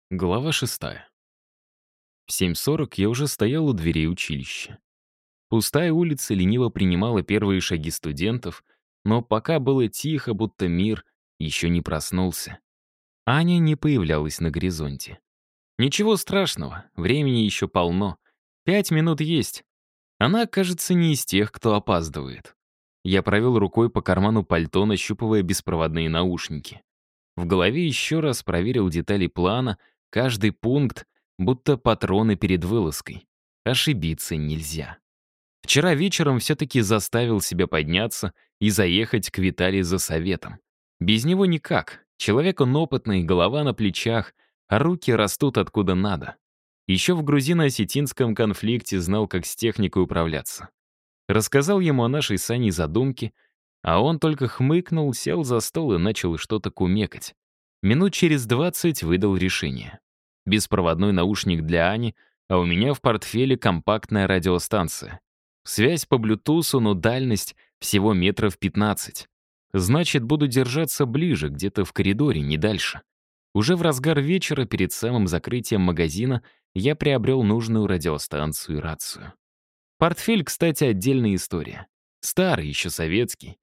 Глава 6. В 7:40 я уже стоял у дверей училища. Пустая улица лениво принимала первые шаги студентов, но пока было тихо, будто мир еще не проснулся. Аня не появлялась на горизонте. Ничего страшного, времени еще полно. 5 минут есть. Она, кажется, не из тех, кто опаздывает. Я провел рукой по карману пальто, нащупывая беспроводные наушники. В голове еще раз проверил детали плана, каждый пункт, будто патроны перед вылазкой. Ошибиться нельзя. Вчера вечером все-таки заставил себя подняться и заехать к Виталию за советом. Без него никак. Человек он опытный, голова на плечах, а руки растут откуда надо. Еще в грузино-осетинском конфликте знал, как с техникой управляться. Рассказал ему о нашей с Аней задумке, а он только хмыкнул, сел за стол и начал что-то кумекать. Минут через 20 выдал решение. Беспроводной наушник для Ани, а у меня в портфеле компактная радиостанция. Связь по блютусу, но дальность всего метров 15. Значит, буду держаться ближе, где-то в коридоре, не дальше. Уже в разгар вечера, перед самым закрытием магазина, я приобрел нужную радиостанцию и рацию. Портфель, кстати, отдельная история. Старый, еще советский,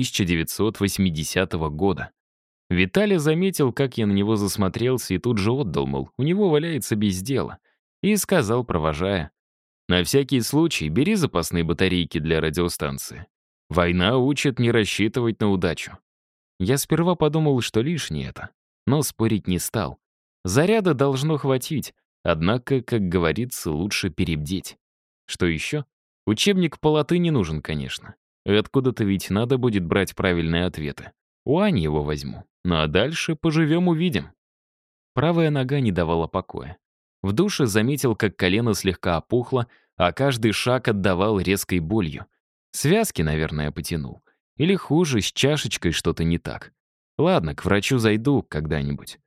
1980 года. Виталий заметил, как я на него засмотрелся, и тут же отдал, мол, у него валяется без дела. И сказал, провожая: «На всякий случай бери запасные батарейки для радиостанции. Война учит не рассчитывать на удачу». Я сперва подумал, что лишнее это, но спорить не стал. Заряда должно хватить, однако, как говорится, лучше перебдеть. Что еще? Учебник по латыни нужен, конечно. И откуда-то ведь надо будет брать правильные ответы. У Ани его возьму. Ну а дальше поживем-увидим. Правая нога не давала покоя. В душе заметил, как колено слегка опухло, а каждый шаг отдавал резкой болью. Связки, наверное, потянул. Или хуже, с чашечкой что-то не так. Ладно, к врачу зайду когда-нибудь.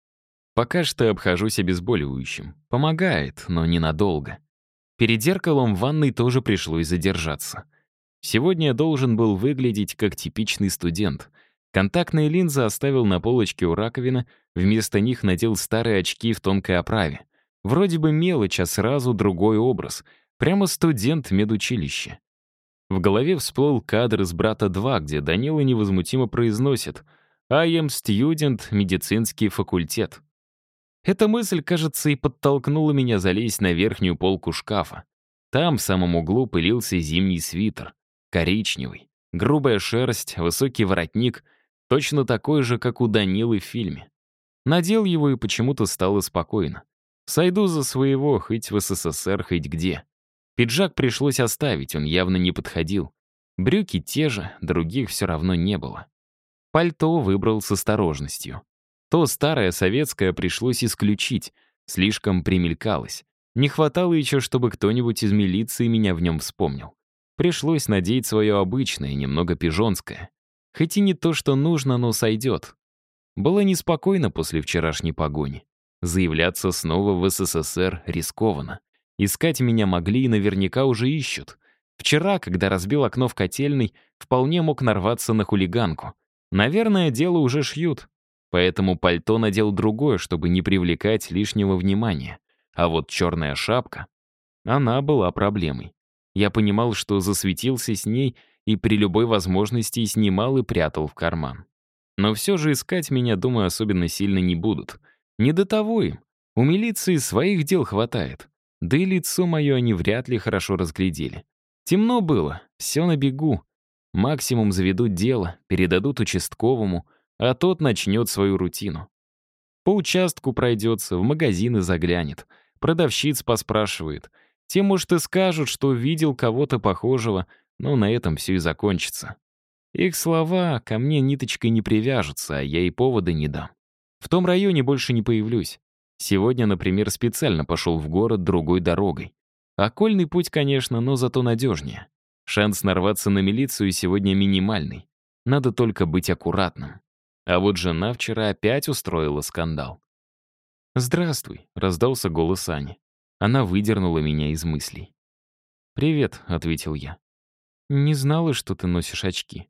Пока что обхожусь обезболивающим. Помогает, но ненадолго. Перед зеркалом в ванной тоже пришлось задержаться. Сегодня я должен был выглядеть как типичный студент. Контактные линзы оставил на полочке у раковины, вместо них надел старые очки в тонкой оправе. Вроде бы мелочь, а сразу другой образ. Прямо студент медучилища. В голове всплыл кадр из «Брата 2», где Данила невозмутимо произносит «I am student, медицинский факультет». Эта мысль, кажется, и подтолкнула меня залезть на верхнюю полку шкафа. Там в самом углу пылился зимний свитер. Коричневый. Грубая шерсть, высокий воротник. Точно такой же, как у Данилы в фильме. Надел его, и почему-то стало спокойно. Сойду за своего, хоть в СССР, хоть где. Пиджак пришлось оставить, он явно не подходил. Брюки те же, других все равно не было. Пальто выбрал с осторожностью. То старое советское пришлось исключить, слишком примелькалось. Не хватало еще, чтобы кто-нибудь из милиции меня в нем вспомнил. Пришлось надеть свое обычное, немного пижонское. Хоть и не то, что нужно, но сойдет. Было неспокойно после вчерашней погони. Заявляться снова в СССР рискованно. Искать меня могли и наверняка уже ищут. Вчера, когда разбил окно в котельной, вполне мог нарваться на хулиганку. Наверное, дело уже шьют. Поэтому пальто надел другое, чтобы не привлекать лишнего внимания. А вот черная шапка, она была проблемой. Я понимал, что засветился с ней и при любой возможности снимал и прятал в карман. Но все же искать меня, думаю, особенно сильно не будут. Не до того им. У милиции своих дел хватает. Да и лицо мое они вряд ли хорошо разглядели. Темно было, все на бегу. Максимум заведут дело, передадут участковому, а тот начнет свою рутину. По участку пройдется, в магазины заглянет, продавщиц поспрашивает. Те, может, и скажут, что видел кого-то похожего, но на этом все и закончится. Их слова ко мне ниточкой не привяжутся, а я и повода не дам. В том районе больше не появлюсь. Сегодня, например, специально пошел в город другой дорогой. Окольный путь, конечно, но зато надежнее. Шанс нарваться на милицию сегодня минимальный. Надо только быть аккуратным. А вот жена вчера опять устроила скандал. «Здравствуй», — раздался голос Ани. Она выдернула меня из мыслей. «Привет», — ответил я. «Не знала, что ты носишь очки».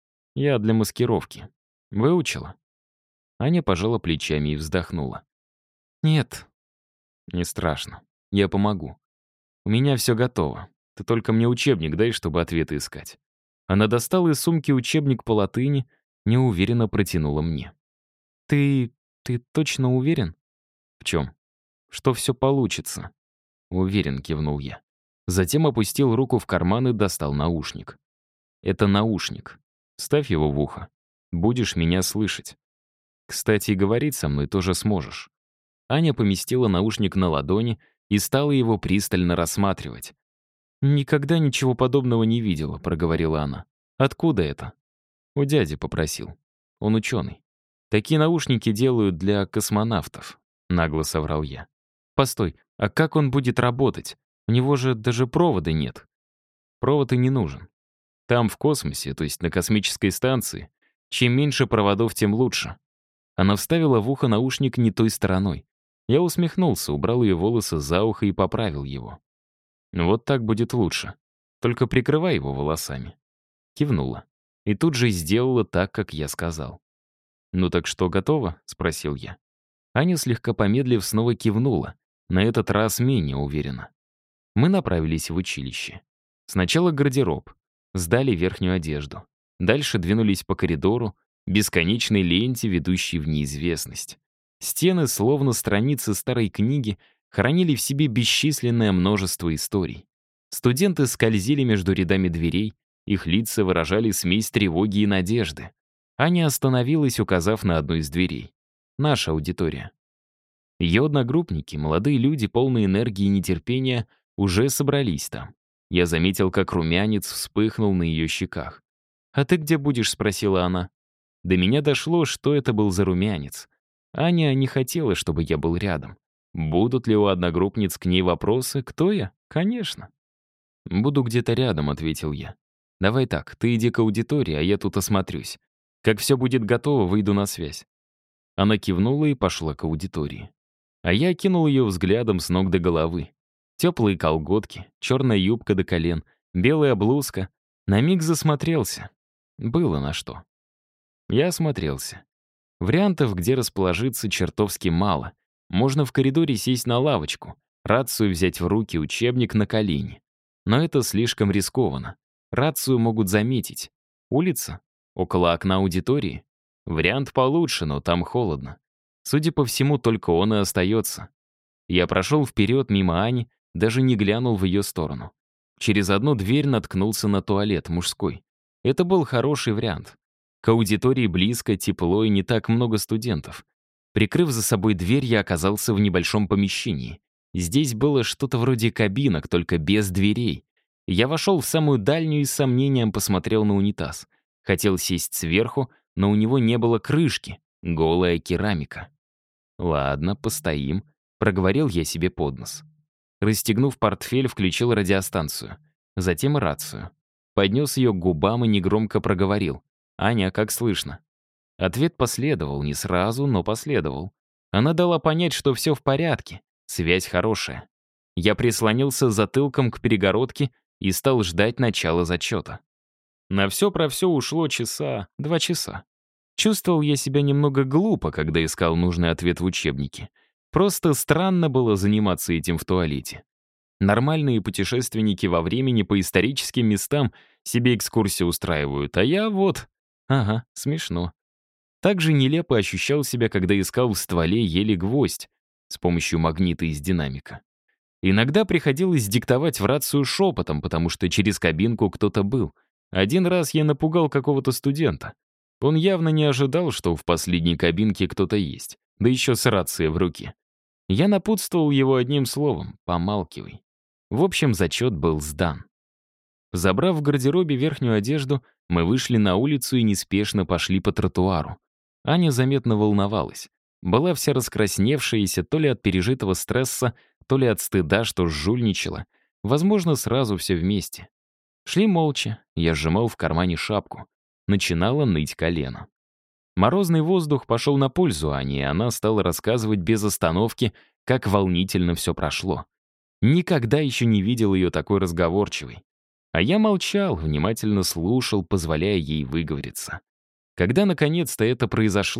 «Я для маскировки. Выучила?» Аня пожала плечами и вздохнула. «Нет». «Не страшно. Я помогу. У меня все готово. Ты только мне учебник дай, чтобы ответы искать». Она достала из сумки учебник по латыни, неуверенно протянула мне. «Ты... ты точно уверен?» «В чем?» «Что все получится». «Уверен», — кивнул я. Затем опустил руку в карман и достал наушник. «Это наушник. Ставь его в ухо. Будешь меня слышать. Кстати, и говорить со мной тоже сможешь». Аня поместила наушник на ладони и стала его пристально рассматривать. «Никогда ничего подобного не видела», — проговорила она. «Откуда это?» У дяди попросил. Он ученый. Такие наушники делают для космонавтов, нагло соврал я. «Постой, а как он будет работать? У него же даже провода нет». Провод и не нужен. Там, в космосе, то есть на космической станции, чем меньше проводов, тем лучше. Она вставила в ухо наушник не той стороной. Я усмехнулся, убрал ее волосы за ухо и поправил его. Вот так будет лучше. Только прикрывай его волосами. Кивнула. И тут же сделала так, как я сказал. «Ну так что, готово?» — спросил я. Аня, слегка помедлив, снова кивнула, на этот раз менее уверенно. Мы направились в училище. Сначала гардероб, сдали верхнюю одежду. Дальше двинулись по коридору, бесконечной ленте, ведущей в неизвестность. Стены, словно страницы старой книги, хранили в себе бесчисленное множество историй. Студенты скользили между рядами дверей, их лица выражали смесь тревоги и надежды. Аня остановилась, указав на одну из дверей. Наша аудитория. Ее одногруппники, молодые люди, полные энергии и нетерпения, уже собрались там. Я заметил, как румянец вспыхнул на ее щеках. «А ты где будешь?» — спросила она. До меня дошло, что это был за румянец. Аня не хотела, чтобы я был рядом. Будут ли у одногруппниц к ней вопросы? Кто я? Конечно. «Буду где-то рядом», — ответил я. «Давай так, ты иди к аудитории, а я тут осмотрюсь. Как все будет готово, выйду на связь». Она кивнула и пошла к аудитории. А я окинул ее взглядом с ног до головы. Теплые колготки, черная юбка до колен, белая блузка. На миг засмотрелся. Было на что. Я осмотрелся. Вариантов, где расположиться, чертовски мало. Можно в коридоре сесть на лавочку, рацию взять в руки, учебник на колени. Но это слишком рискованно. Рацию могут заметить. Улица? Около окна аудитории? Вариант получше, но там холодно. Судя по всему, только он и остается. Я прошел вперед мимо Ани, даже не глянул в ее сторону. Через одну дверь наткнулся на туалет мужской. Это был хороший вариант. К аудитории близко, тепло и не так много студентов. Прикрыв за собой дверь, я оказался в небольшом помещении. Здесь было что-то вроде кабинок, только без дверей. Я вошел в самую дальнюю и с сомнением посмотрел на унитаз. Хотел сесть сверху, но у него не было крышки. Голая керамика. «Ладно, постоим», — проговорил я себе под нос. Расстегнув портфель, включил радиостанцию. Затем рацию. Поднес ее к губам и негромко проговорил. «Аня, как слышно?» Ответ последовал, не сразу, но последовал. Она дала понять, что все в порядке, связь хорошая. Я прислонился затылком к перегородке и стал ждать начала зачета. На все про все ушло 2 часа. Чувствовал я себя немного глупо, когда искал нужный ответ в учебнике. Просто странно было заниматься этим в туалете. Нормальные путешественники во времени по историческим местам себе экскурсии устраивают, а я вот... Ага, смешно. Так же нелепо ощущал себя, когда искал в стволе еле гвоздь с помощью магнита из динамика. Иногда приходилось диктовать в рацию шепотом, потому что через кабинку кто-то был. Один раз я напугал какого-то студента. Он явно не ожидал, что в последней кабинке кто-то есть, да еще с рацией в руке. Я напутствовал его одним словом — помалкивай. В общем, зачет был сдан. Забрав в гардеробе верхнюю одежду, мы вышли на улицу и неспешно пошли по тротуару. Аня заметно волновалась. Была вся раскрасневшаяся то ли от пережитого стресса, то ли от стыда, что жульничала. Возможно, сразу все вместе. Шли молча, я сжимал в кармане шапку. Начинало ныть колено. Морозный воздух пошел на пользу Ане, и она стала рассказывать без остановки, как волнительно все прошло. Никогда еще не видел ее такой разговорчивой. А я молчал, внимательно слушал, позволяя ей выговориться. Когда наконец-то это произошло,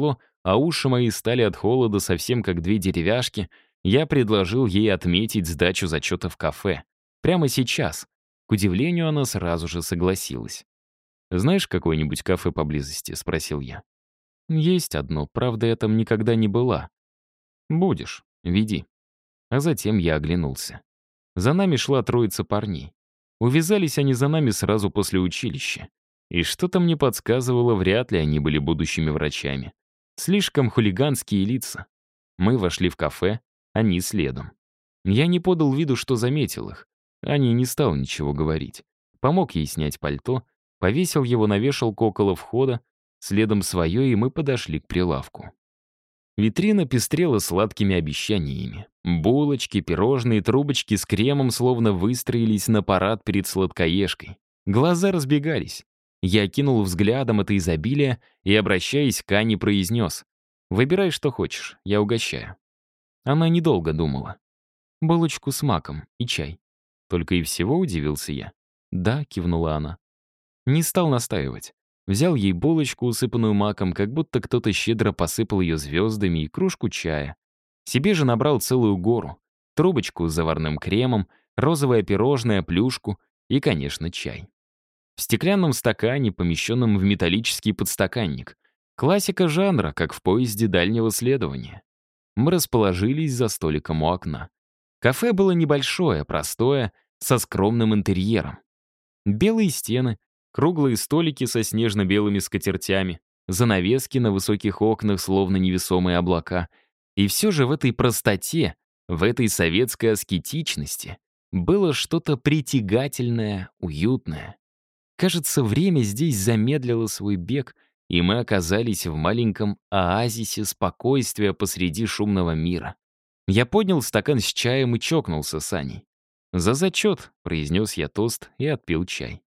а уши мои стали от холода совсем как две деревяшки, я предложил ей отметить сдачу зачета в кафе. Прямо сейчас. К удивлению, она сразу же согласилась. «Знаешь какое-нибудь кафе поблизости?» — спросил я. «Есть одно, правда, я там никогда не была». «Будешь, веди». А затем я оглянулся. За нами шла троица парней. Увязались они за нами сразу после училища. И что-то мне подсказывало, вряд ли они были будущими врачами. Слишком хулиганские лица. Мы вошли в кафе, они следом. Я не подал виду, что заметил их. Аня не стал ничего говорить. Помог ей снять пальто, повесил его на вешалку около входа, следом свое, и мы подошли к прилавку. Витрина пестрела сладкими обещаниями. Булочки, пирожные, трубочки с кремом словно выстроились на парад перед сладкоежкой. Глаза разбегались. Я окинул взглядом это изобилие и, обращаясь к Ане, произнес: «Выбирай, что хочешь, я угощаю». Она недолго думала. «Булочку с маком и чай». Только и всего удивился я. «Да», — кивнула она. Не стал настаивать. Взял ей булочку, усыпанную маком, как будто кто-то щедро посыпал ее звездами, и кружку чая. Себе же набрал целую гору. Трубочку с заварным кремом, розовое пирожное, плюшку и, конечно, чай. В стеклянном стакане, помещенном в металлический подстаканник. Классика жанра, как в поезде дальнего следования. Мы расположились за столиком у окна. Кафе было небольшое, простое, со скромным интерьером. Белые стены, круглые столики со снежно-белыми скатертями, занавески на высоких окнах, словно невесомые облака. И все же в этой простоте, в этой советской аскетичности было что-то притягательное, уютное. Кажется, время здесь замедлило свой бег, и мы оказались в маленьком оазисе спокойствия посреди шумного мира. Я поднял стакан с чаем и чокнулся с Аней. «За зачет», — произнес я тост и отпил чай.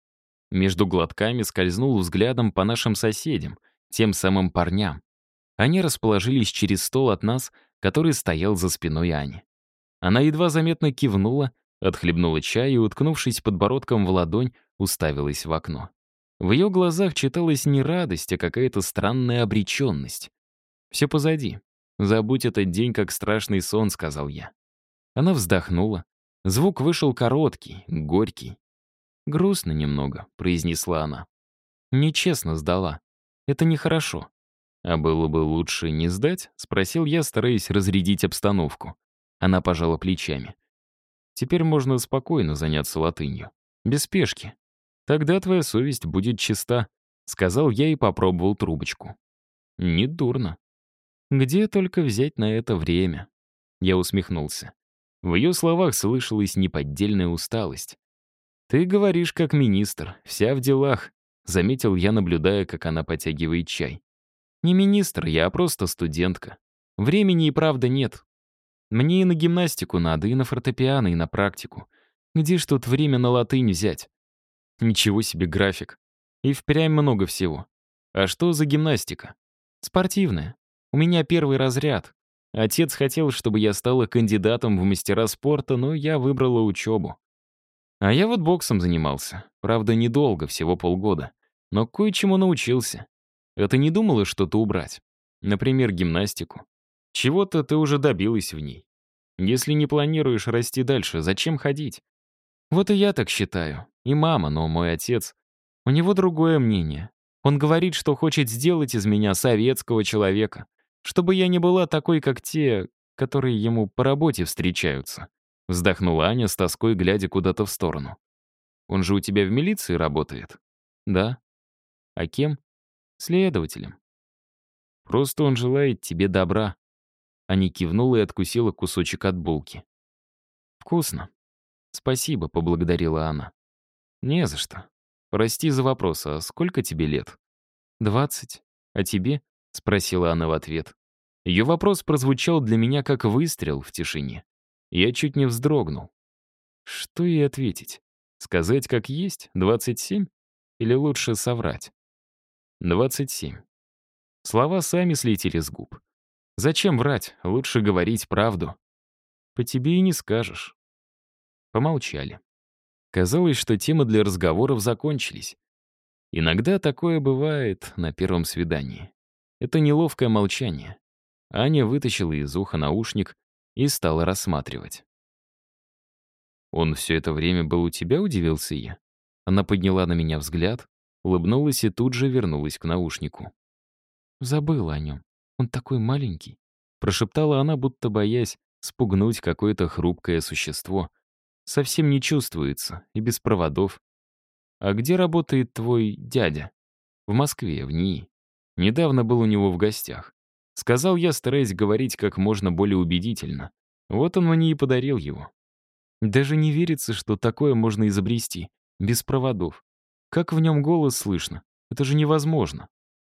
Между глотками скользнул взглядом по нашим соседям, тем самым парням. Они расположились через стол от нас, который стоял за спиной Ани. Она едва заметно кивнула, отхлебнула чай и, уткнувшись подбородком в ладонь, уставилась в окно. В ее глазах читалась не радость, а какая-то странная обреченность. «Все позади. Забудь этот день, как страшный сон», — сказал я. Она вздохнула. Звук вышел короткий, горький. «Грустно немного», — произнесла она. «Нечестно сдала. Это нехорошо». «А было бы лучше не сдать?» — спросил я, стараясь разрядить обстановку. Она пожала плечами. «Теперь можно спокойно заняться латынью. Без спешки. Тогда твоя совесть будет чиста», — сказал я и попробовал трубочку. «Недурно. Где только взять на это время?» Я усмехнулся. В ее словах слышалась неподдельная усталость. «Ты говоришь, как министр, вся в делах», — заметил я, наблюдая, как она потягивает чай. «Не министр я, а просто студентка. Времени и правда нет. Мне и на гимнастику надо, и на фортепиано, и на практику. Где ж тут время на латынь взять?» Ничего себе график. И впрямь много всего. А что за гимнастика? Спортивная. У меня первый разряд. Отец хотел, чтобы я стала кандидатом в мастера спорта, но я выбрала учебу. А я вот боксом занимался. Правда, недолго, всего полгода. Но кое-чему научился. А ты не думала что-то убрать? Например, гимнастику. Чего-то ты уже добилась в ней. Если не планируешь расти дальше, зачем ходить? Вот и я так считаю. И мама, но мой отец. У него другое мнение. Он говорит, что хочет сделать из меня советского человека. Чтобы я не была такой, как те, которые ему по работе встречаются. Вздохнула Аня с тоской, глядя куда-то в сторону. «Он же у тебя в милиции работает?» «Да». «А кем?» «Следователем». «Просто он желает тебе добра». Аня кивнула и откусила кусочек от булки. «Вкусно». «Спасибо», — поблагодарила она. «Не за что. Прости за вопрос, а сколько тебе лет?» 20. А тебе?» — спросила она в ответ. Ее вопрос прозвучал для меня как выстрел в тишине. Я чуть не вздрогнул. Что ей ответить? Сказать как есть, 27? Или лучше соврать? 27. Слова сами слетели с губ. Зачем врать? Лучше говорить правду. По тебе и не скажешь. Помолчали. Казалось, что темы для разговоров закончились. Иногда такое бывает на первом свидании. Это неловкое молчание. Аня вытащила из уха наушник и стала рассматривать. «Он все это время был у тебя?» — удивился я. Она подняла на меня взгляд, улыбнулась и тут же вернулась к наушнику. «Забыла о нем. Он такой маленький», — прошептала она, будто боясь спугнуть какое-то хрупкое существо. «Совсем не чувствуется, и без проводов. А где работает твой дядя?» «В Москве, в НИИ. Недавно был у него в гостях. Сказал я, стараясь говорить как можно более убедительно. Вот он мне и подарил его. Даже не верится, что такое можно изобрести, без проводов. Как в нем голос слышно? Это же невозможно».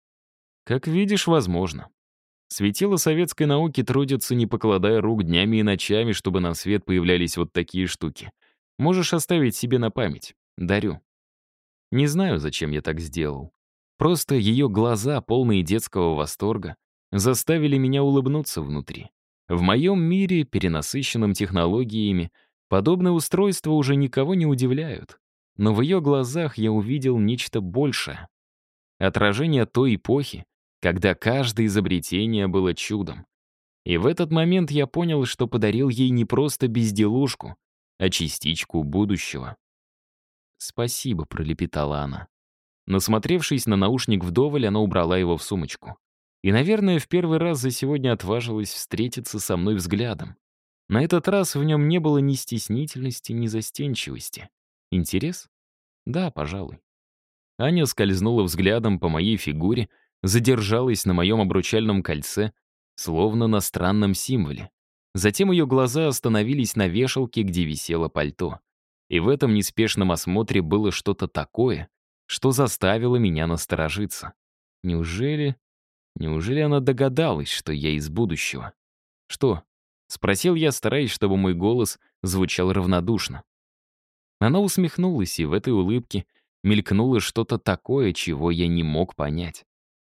«Как видишь, возможно. Светила советской науки трудятся, не покладая рук днями и ночами, чтобы на свет появлялись вот такие штуки. Можешь оставить себе на память. Дарю». Не знаю, зачем я так сделал. Просто ее глаза, полные детского восторга, заставили меня улыбнуться внутри. В моем мире, перенасыщенном технологиями, подобные устройства уже никого не удивляют. Но в ее глазах я увидел нечто большее. Отражение той эпохи, когда каждое изобретение было чудом. И в этот момент я понял, что подарил ей не просто безделушку, а частичку будущего. «Спасибо», — пролепетала она. Насмотревшись на наушник вдоволь, она убрала его в сумочку. И, наверное, в первый раз за сегодня отважилась встретиться со мной взглядом. На этот раз в нем не было ни стеснительности, ни застенчивости. Интерес? Да, пожалуй. Аня скользнула взглядом по моей фигуре, задержалась на моем обручальном кольце, словно на странном символе. Затем ее глаза остановились на вешалке, где висело пальто. И в этом неспешном осмотре было что-то такое, что заставило меня насторожиться. Неужели она догадалась, что я из будущего? «Что?» — спросил я, стараясь, чтобы мой голос звучал равнодушно. Она усмехнулась, и в этой улыбке мелькнуло что-то такое, чего я не мог понять.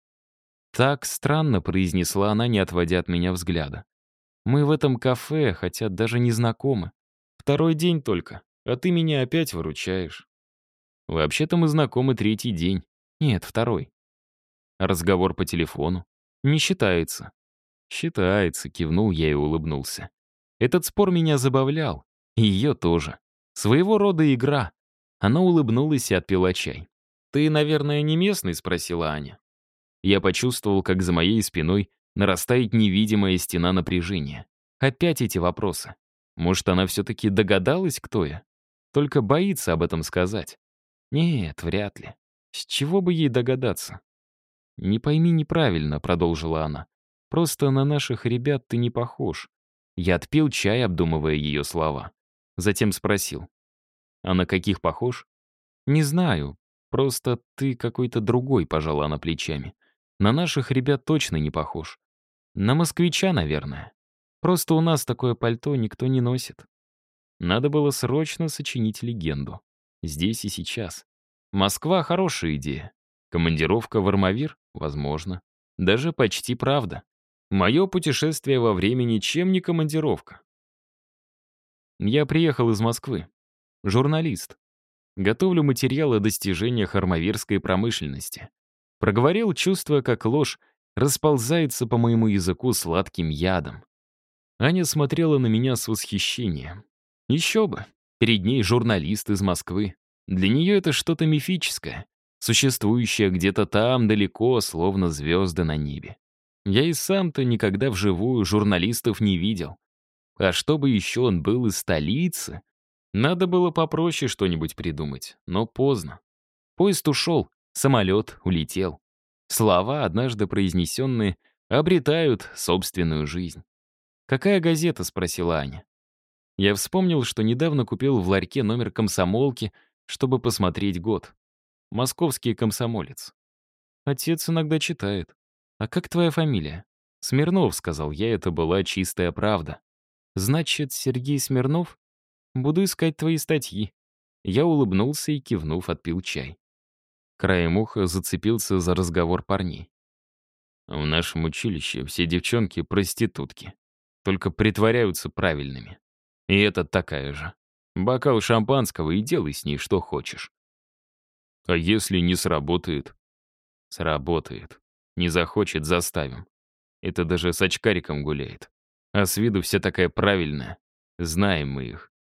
«Так странно», — произнесла она, не отводя от меня взгляда. «Мы в этом кафе, хотя даже не знакомы. Второй день только, а ты меня опять выручаешь». «Вообще-то мы знакомы третий день. Нет, второй». «Разговор по телефону?» «Не считается». «Считается», — кивнул я и улыбнулся. Этот спор меня забавлял, и ее тоже. Своего рода игра. Она улыбнулась и отпила чай. «Ты, наверное, не местный?» — спросила Аня. Я почувствовал, как за моей спиной нарастает невидимая стена напряжения. Опять эти вопросы. Может, она все-таки догадалась, кто я? Только боится об этом сказать. Нет, вряд ли. С чего бы ей догадаться? «Не пойми неправильно», — продолжила она. «Просто на наших ребят ты не похож». Я отпил чай, обдумывая ее слова. Затем спросил. «А на каких похож?» «Не знаю. Просто ты какой-то другой», — пожала она плечами. «На наших ребят точно не похож. На москвича, наверное. Просто у нас такое пальто никто не носит». Надо было срочно сочинить легенду. Здесь и сейчас. Москва — хорошая идея. Командировка в Армавир? Возможно. Даже почти правда. Мое путешествие во времени чем не командировка. Я приехал из Москвы. Журналист. Готовлю материалы о достижениях армавирской промышленности. Проговорил, чувствуя, как ложь расползается по моему языку сладким ядом. Аня смотрела на меня с восхищением. Еще бы. Перед ней журналист из Москвы. Для нее это что-то мифическое, существующее где-то там далеко, словно звезды на небе. Я и сам-то никогда вживую журналистов не видел. А чтобы еще он был из столицы, надо было попроще что-нибудь придумать, но поздно. Поезд ушел, самолет улетел. Слова, однажды произнесенные, обретают собственную жизнь. «Какая газета?» — спросила Аня. Я вспомнил, что недавно купил в ларьке номер «Комсомолки», чтобы посмотреть год. «Московский комсомолец». Отец иногда читает. «А как твоя фамилия?» «Смирнов», — сказал я, это была чистая правда. «Значит, Сергей Смирнов? Буду искать твои статьи». Я улыбнулся и, кивнув, отпил чай. Краем уха зацепился за разговор парней. «В нашем училище все девчонки — проститутки. Только притворяются правильными. И эта такая же. Бокал шампанского и делай с ней что хочешь». «А если не сработает?» «Сработает. Не захочет — заставим. Это даже с очкариком гуляет. А с виду вся такая правильная. Знаем мы их.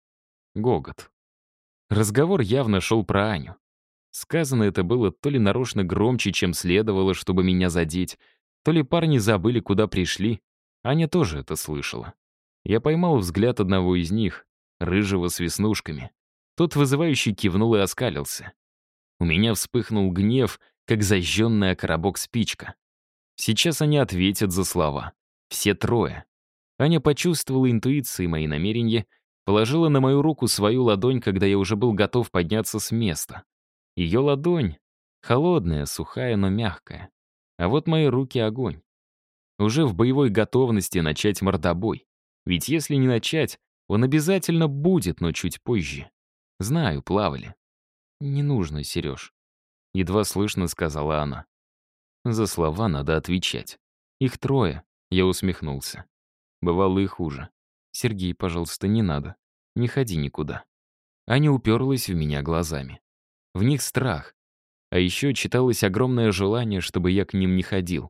Гогот. Разговор явно шел про Аню. Сказано это было то ли нарочно громче, чем следовало, чтобы меня задеть, то ли парни забыли, куда пришли. Аня тоже это слышала. Я поймал взгляд одного из них, рыжего с веснушками. Тот вызывающе кивнул и оскалился. У меня вспыхнул гнев, как зажженная коробок спичка. Сейчас они ответят за слова. Все трое. Аня почувствовала интуицией мои намерения, положила на мою руку свою ладонь, когда я уже был готов подняться с места. Ее ладонь — холодная, сухая, но мягкая. А вот мои руки — огонь. Уже в боевой готовности начать мордобой. Ведь если не начать, он обязательно будет, но чуть позже. Знаю, плавали. «Не нужно, Сереж», — едва слышно сказала она. За слова надо отвечать. Их трое, я усмехнулся. Бывало и хуже. «Сергей, пожалуйста, не надо. Не ходи никуда». Аня уперлась в меня глазами. В них страх. А еще читалось огромное желание, чтобы я к ним не ходил.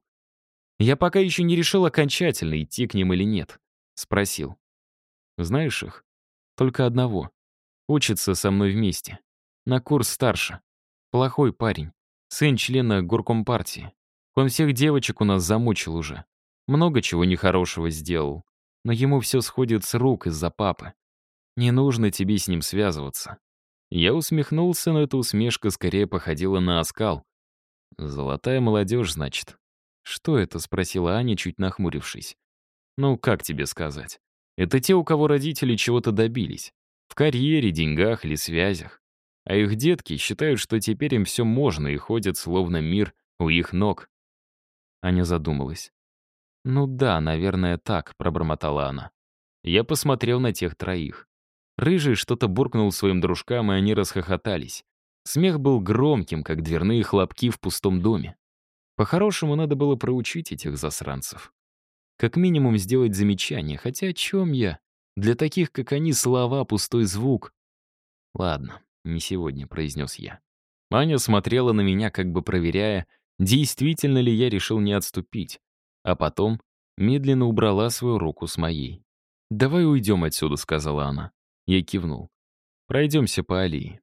Я пока еще не решил окончательно, идти к ним или нет. Спросил. «Знаешь их?» «Только одного. Учится со мной вместе. На курс старше. Плохой парень. Сын члена горкомпартии. Он всех девочек у нас замучил уже. Много чего нехорошего сделал. Но ему все сходит с рук из-за папы. Не нужно тебе с ним связываться». Я усмехнулся, но эта усмешка скорее походила на оскал. «Золотая молодежь, значит». «Что это?» — спросила Аня, чуть нахмурившись. «Ну, как тебе сказать? Это те, у кого родители чего-то добились. В карьере, деньгах или связях. А их детки считают, что теперь им все можно и ходят, словно мир у их ног». Аня задумалась. «Ну да, наверное, так», — пробормотала она. Я посмотрел на тех троих. Рыжий что-то буркнул своим дружкам, и они расхохотались. Смех был громким, как дверные хлопки в пустом доме. По-хорошему, надо было проучить этих засранцев. Как минимум сделать замечание, хотя о чем я? Для таких, как они, слова — пустой звук. «Ладно, не сегодня», — произнес я. Аня смотрела на меня, как бы проверяя, действительно ли я решил не отступить. А потом медленно убрала свою руку с моей. «Давай уйдем отсюда», — сказала она. Я кивнул. «Пройдемся по аллее».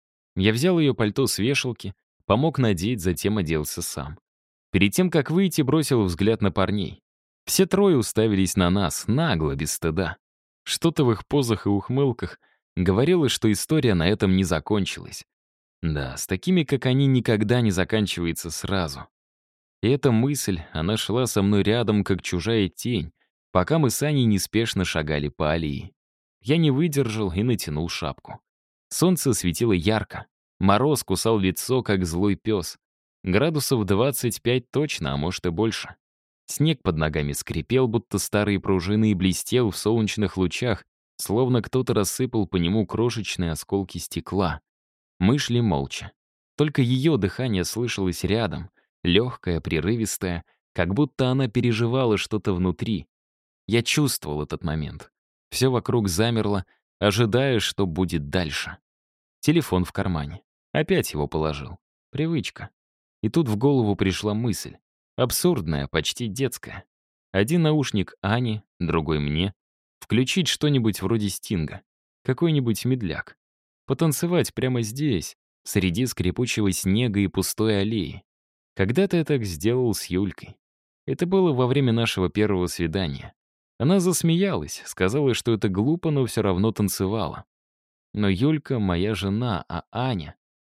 Я взял ее пальто с вешалки, помог надеть, затем оделся сам. Перед тем, как выйти, бросил взгляд на парней. Все трое уставились на нас, нагло, без стыда. Что-то в их позах и ухмылках говорило, что история на этом не закончилась. Да, с такими, как они, никогда не заканчивается сразу. И эта мысль, она шла со мной рядом, как чужая тень, пока мы с Аней неспешно шагали по аллее. Я не выдержал и натянул шапку. Солнце светило ярко. Мороз кусал лицо, как злой пес. Градусов 25 точно, а может и больше. Снег под ногами скрипел, будто старые пружины, и блестел в солнечных лучах, словно кто-то рассыпал по нему крошечные осколки стекла. Мы шли молча. Только ее дыхание слышалось рядом, легкое, прерывистое, как будто она переживала что-то внутри. Я чувствовал этот момент. Все вокруг замерло, ожидая, что будет дальше. Телефон в кармане. Опять его положил. Привычка. И тут в голову пришла мысль. Абсурдная, почти детская. Один наушник Ане, другой мне. Включить что-нибудь вроде Стинга. Какой-нибудь медляк. Потанцевать прямо здесь, среди скрипучего снега и пустой аллеи. Когда-то я так сделал с Юлькой. Это было во время нашего первого свидания. Она засмеялась, сказала, что это глупо, но все равно танцевала. Но Юлька — моя жена, а Аня...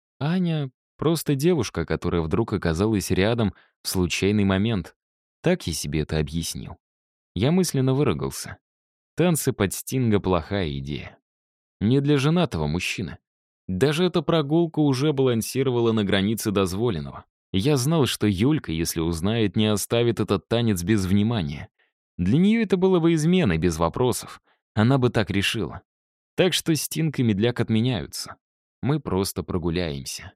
Аня — просто девушка, которая вдруг оказалась рядом в случайный момент. Так я себе это объяснил. Я мысленно выругался. Танцы под Стинга — плохая идея. Не для женатого мужчины. Даже эта прогулка уже балансировала на границе дозволенного. Я знал, что Юлька, если узнает, не оставит этот танец без внимания. Для нее это было бы изменой, без вопросов. Она бы так решила. Так что Стинг и медляк отменяются. Мы просто прогуляемся.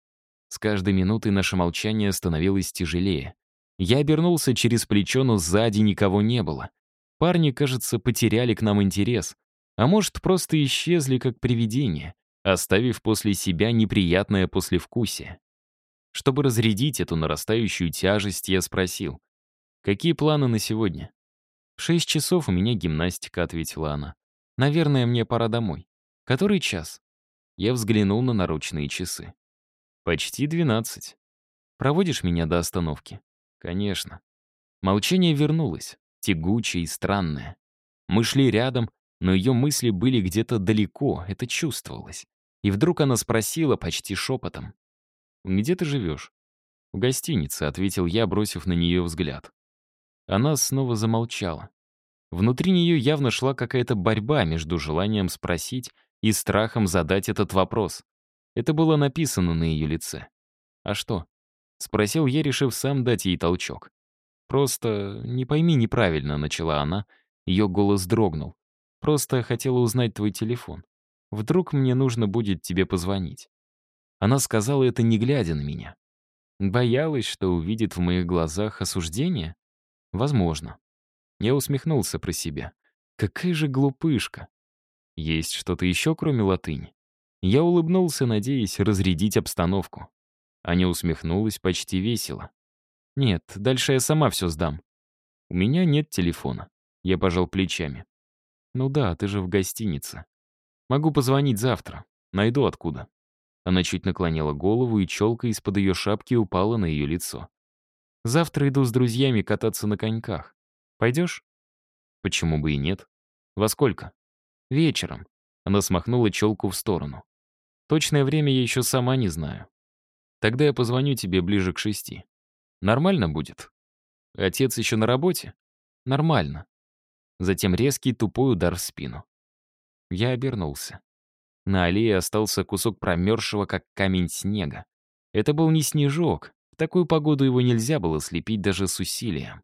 С каждой минутой наше молчание становилось тяжелее. Я обернулся через плечо, но сзади никого не было. Парни, кажется, потеряли к нам интерес. А может, просто исчезли как привидения, оставив после себя неприятное послевкусие. Чтобы разрядить эту нарастающую тяжесть, я спросил, «Какие планы на сегодня?» «В 6 часов у меня гимнастика», — ответила она. «Наверное, мне пора домой». «Который час?» Я взглянул на наручные часы. «Почти 12. Проводишь меня до остановки?» «Конечно». Молчание вернулось, тягучее и странное. Мы шли рядом, но ее мысли были где-то далеко, это чувствовалось. И вдруг она спросила почти шепотом. «Где ты живешь?» «В гостинице», — ответил я, бросив на нее взгляд. Она снова замолчала. Внутри нее явно шла какая-то борьба между желанием спросить и страхом задать этот вопрос. Это было написано на ее лице. «А что?» — спросил я, решив сам дать ей толчок. «Просто не пойми неправильно», — начала она. Ее голос дрогнул. «Просто хотела узнать твой телефон. Вдруг мне нужно будет тебе позвонить». Она сказала это, не глядя на меня. Боялась, что увидит в моих глазах осуждение? Возможно. Я усмехнулся про себя. Какая же глупышка. Есть что-то еще, кроме латыни? Я улыбнулся, надеясь разрядить обстановку. Аня усмехнулась почти весело. «Нет, дальше я сама все сдам. У меня нет телефона». Я пожал плечами. «Ну да, ты же в гостинице. Могу позвонить завтра. Найду откуда». Она чуть наклонила голову, и челка из-под ее шапки упала на ее лицо. «Завтра иду с друзьями кататься на коньках. Пойдешь?» «Почему бы и нет? Во сколько?» «Вечером». Она смахнула челку в сторону. «Точное время я еще сама не знаю. Тогда я позвоню тебе ближе к 6. Нормально будет? Отец еще на работе?» «Нормально». Затем резкий тупой удар в спину. Я обернулся. На аллее остался кусок промерзшего, как камень, снега. Это был не снежок. В такую погоду его нельзя было слепить даже с усилием.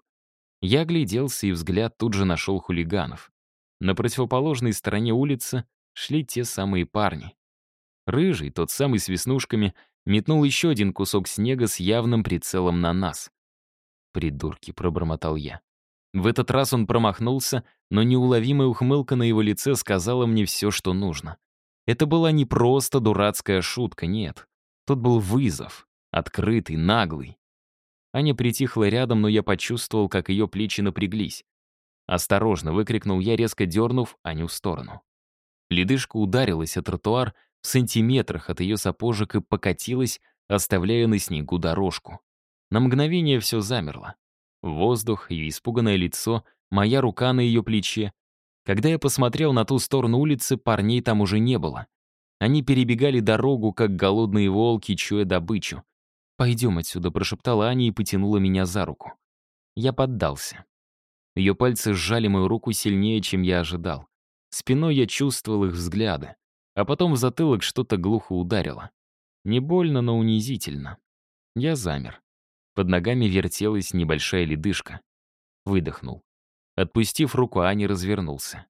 Я огляделся, и взгляд тут же нашел хулиганов. На противоположной стороне улицы шли те самые парни. Рыжий, тот самый с веснушками, метнул еще один кусок снега с явным прицелом на нас. «Придурки», — пробормотал я. В этот раз он промахнулся, но неуловимая ухмылка на его лице сказала мне все, что нужно. Это была не просто дурацкая шутка, нет. Тут был вызов, открытый, наглый. Аня притихла рядом, но я почувствовал, как ее плечи напряглись. «Осторожно!» — выкрикнул я, резко дернув Аню в сторону. Ледышка ударилась о тротуар в сантиметрах от ее сапожек и покатилась, оставляя на снегу дорожку. На мгновение все замерло. Воздух, ее испуганное лицо, моя рука на ее плече. Когда я посмотрел на ту сторону улицы, парней там уже не было. Они перебегали дорогу, как голодные волки, чуя добычу. «Пойдем отсюда», — прошептала Аня и потянула меня за руку. Я поддался. Ее пальцы сжали мою руку сильнее, чем я ожидал. Спиной я чувствовал их взгляды. А потом в затылок что-то глухо ударило. Не больно, но унизительно. Я замер. Под ногами вертелась небольшая ледышка. Выдохнул. Отпустив руку, Ани развернулся.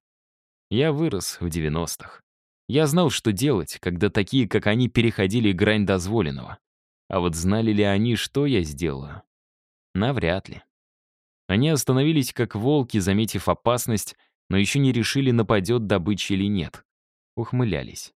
Я вырос в 90-х. Я знал, что делать, когда такие, как они, переходили грань дозволенного. А вот знали ли они, что я сделаю? Навряд ли. Они остановились как волки, заметив опасность, но еще не решили, нападет добыча или нет. Ухмылялись.